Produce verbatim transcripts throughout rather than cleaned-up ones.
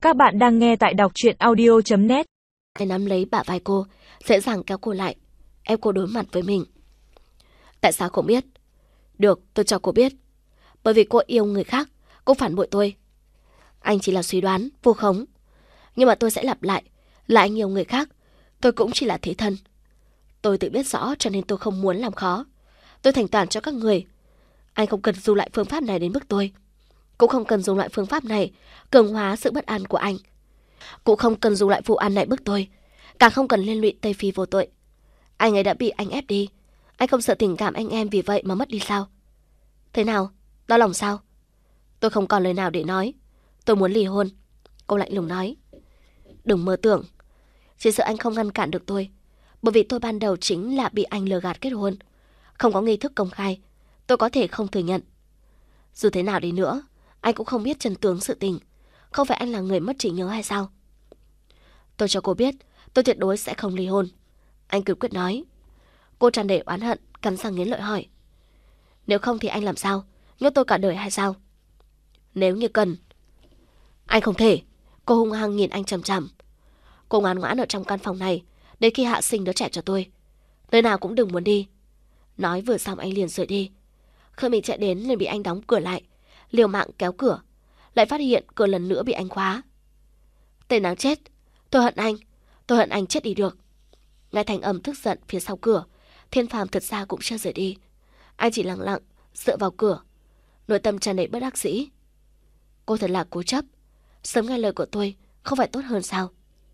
Các bạn đang nghe tại đọc truyện audio chấm net. Anh nắm lấy bả vai cô, dễ dàng kéo cô lại, ép cô đối mặt với mình. Tại sao cô biết? Được, tôi cho cô biết. Bởi vì cô yêu người khác, cô phản bội tôi. Anh chỉ là suy đoán, vô khống. Nhưng mà tôi sẽ lặp lại, là anh yêu người khác, tôi cũng chỉ là thế thân. Tôi tự biết rõ cho nên tôi không muốn làm khó. Tôi thành toàn cho các người. Anh không cần dùng lại phương pháp này đến bức tôi. Cũng không cần dùng loại phương pháp này cường hóa sự bất an của anh. Cũng không cần dùng loại vụ án này bức tôi. Càng không cần liên lụy Tây Phi vô tội. Anh ấy đã bị anh ép đi. Anh không sợ tình cảm anh em vì vậy mà mất đi sao? Thế nào? Đau lòng sao? Tôi không còn lời nào để nói. Tôi muốn ly hôn. Cô lạnh lùng nói. Đừng mơ tưởng. Chỉ sợ anh không ngăn cản được tôi. Bởi vì tôi ban đầu chính là bị anh lừa gạt kết hôn. Không có nghi thức công khai. Tôi có thể không thừa nhận. Dù thế nào đi nữa, anh cũng không biết chân tướng sự tình. Không phải anh là người mất trí nhớ hay sao? Tôi cho cô biết, tôi tuyệt đối sẽ không ly hôn. Anh kiên quyết nói. Cô tràn đầy oán hận, cắn răng nghiến lợi hỏi. Nếu không thì anh làm sao? Nhốt tôi cả đời hay sao? Nếu như cần. Anh không thể. Cô hung hăng nhìn anh chằm chằm. Cô ngoan ngoãn ở trong căn phòng này đến khi hạ sinh đứa trẻ cho tôi. Nơi nào cũng đừng muốn đi. Nói vừa xong anh liền rời đi. Khởi mình chạy đến nên bị anh đóng cửa lại, liều mạng kéo cửa, lại phát hiện cửa lần nữa bị anh khóa. Tên đáng chết, tôi hận anh, tôi hận anh chết đi được. Nghe thanh âm tức giận phía sau cửa, Thiên Phàm thật ra cũng chưa rời đi. Anh chỉ lặng lặng dựa vào cửa, nội tâm tràn đầy bất đắc dĩ. Cô thật là cố chấp, sớm nghe lời của tôi không phải tốt hơn sao?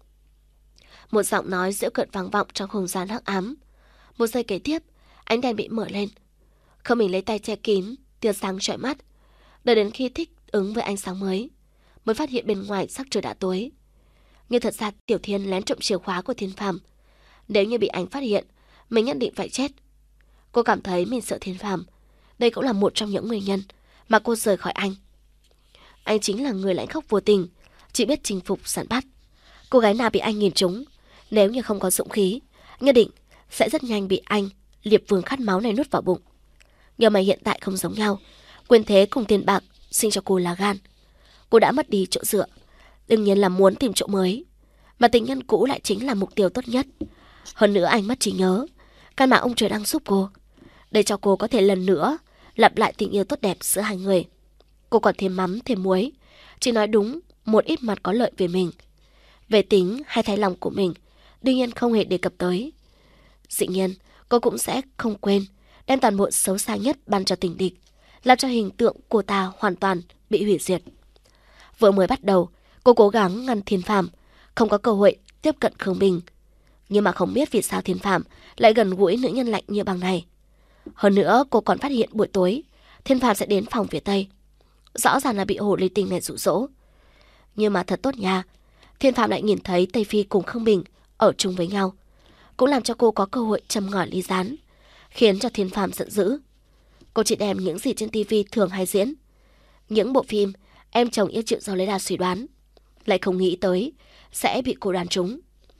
Một giọng nói giễu cợt vang vọng trong không gian hắc ám. Một giây kế tiếp, ánh đèn bị mở lên. Không mình lấy tay che kín, tia sáng chói mắt. Đợi đến khi thích ứng với ánh sáng mới, mới phát hiện bên ngoài sắc trời đã tối. Nhưng thật ra Tiểu Thiên lén trộm chìa khóa của Thiên Phàm. Nếu như bị anh phát hiện, mình nhất định phải chết. Cô cảm thấy mình sợ Thiên Phàm. Đây cũng là một trong những nguyên nhân mà cô rời khỏi anh. Anh chính là người lãnh khốc vô tình, chỉ biết chinh phục săn bắt. Cô gái nào bị anh nhìn trúng, nếu như không có dũng khí, nhất định sẽ rất nhanh bị anh liệp vương khát máu này nuốt vào bụng. Nhưng mà hiện tại không giống nhau. Quyền thế cùng tiền bạc sinh cho cô là gan. Cô đã mất đi chỗ dựa, đương nhiên là muốn tìm chỗ mới. Mà tình nhân cũ lại chính là mục tiêu tốt nhất. Hơn nữa anh mất trí nhớ, căn mà ông trời đang giúp cô, để cho cô có thể lần nữa lặp lại tình yêu tốt đẹp giữa hai người. Cô còn thêm mắm thêm muối, chỉ nói đúng một ít mặt có lợi về mình. Về tính hay thái lòng của mình, đương nhiên không hề đề cập tới. Dĩ nhiên cô cũng sẽ không quên đem toàn bộ xấu xa nhất ban cho tình địch, làm cho hình tượng của ta hoàn toàn bị hủy diệt. Vừa mới bắt đầu, cô cố gắng ngăn Thiên Phàm không có cơ hội tiếp cận Khương Bình. Nhưng mà không biết vì sao Thiên Phàm lại gần gũi nữ nhân lạnh như băng này. Hơn nữa cô còn phát hiện buổi tối Thiên Phàm sẽ đến phòng phía Tây. Rõ ràng là bị hồ ly tinh này dụ dỗ. Nhưng mà thật tốt nha, Thiên Phàm lại nhìn thấy Tây Phi cùng Khương Bình ở chung với nhau, cũng làm cho cô có cơ hội châm ngòi ly gián, khiến cho Thiên Phàm giận dữ. Cô chỉ đem những gì trên tivi thường hay diễn, những bộ phim em chồng yêu chịu do lấy đà suy đoán, lại không nghĩ tới sẽ bị cô đoán trúng.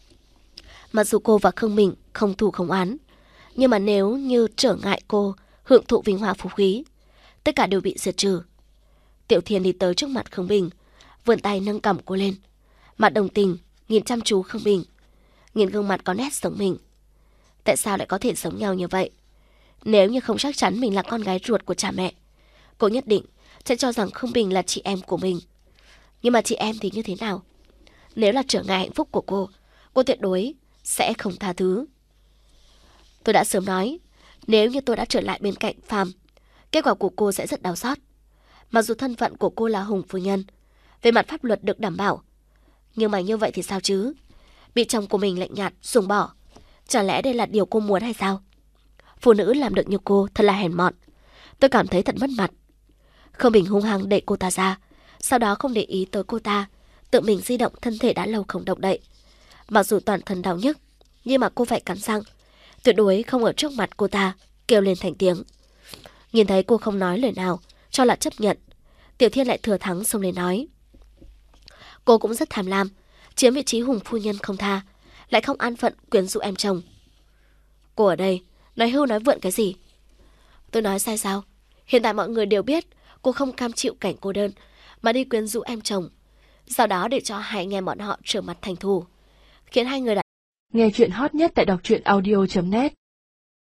Mặc dù cô và Khương Bình không thù không oán, nhưng mà nếu như trở ngại cô hưởng thụ vinh hoa phú quý, tất cả đều bị diệt trừ. Tiểu Thiên đi tới trước mặt Khương Bình, vươn tay nâng cằm cô lên, mặt đồng tình nhìn chăm chú Khương Bình, nhìn gương mặt có nét giống mình. Tại sao lại có thể giống nhau như vậy? Nếu như không chắc chắn mình là con gái ruột của cha mẹ, cô nhất định sẽ cho rằng Khương Bình là chị em của mình. Nhưng mà chị em thì như thế nào? Nếu là trở ngại hạnh phúc của cô, cô tuyệt đối sẽ không tha thứ. Tôi đã sớm nói, nếu như tôi đã trở lại bên cạnh Phàm, kết quả của cô sẽ rất đau xót. Mặc dù thân phận của cô là Hùng phu nhân, về mặt pháp luật được đảm bảo, nhưng mà như vậy thì sao chứ? Bị chồng của mình lạnh nhạt, ruồng bỏ, chả lẽ đây là điều cô muốn hay sao? Phụ nữ làm được như cô thật là hèn mọn. Tôi cảm thấy thật mất mặt. Khương Bình hung hăng đẩy cô ta ra, sau đó không để ý tới cô ta, tự mình di động thân thể đã lâu không động đậy. Mặc dù toàn thân đau nhức, nhưng mà cô phải cắn răng, tuyệt đối không ở trước mặt cô ta kêu lên thành tiếng. Nhìn thấy cô không nói lời nào, cho là chấp nhận, Tiểu Thiên lại thừa thắng xông lên nói. Cô cũng rất tham lam, chiếm vị trí Hùng phu nhân không tha, lại không an phận quyến rũ em chồng. Cô ở đây nói hưu nói vượn cái gì? Tôi nói sai sao? Hiện tại mọi người đều biết cô không cam chịu cảnh cô đơn mà đi quyến rũ em chồng. sau đó để cho hai anh em bọn họ trở mặt thành thù, khiến hai người đã... Nghe chuyện hot nhất tại đọc truyện audio chấm net.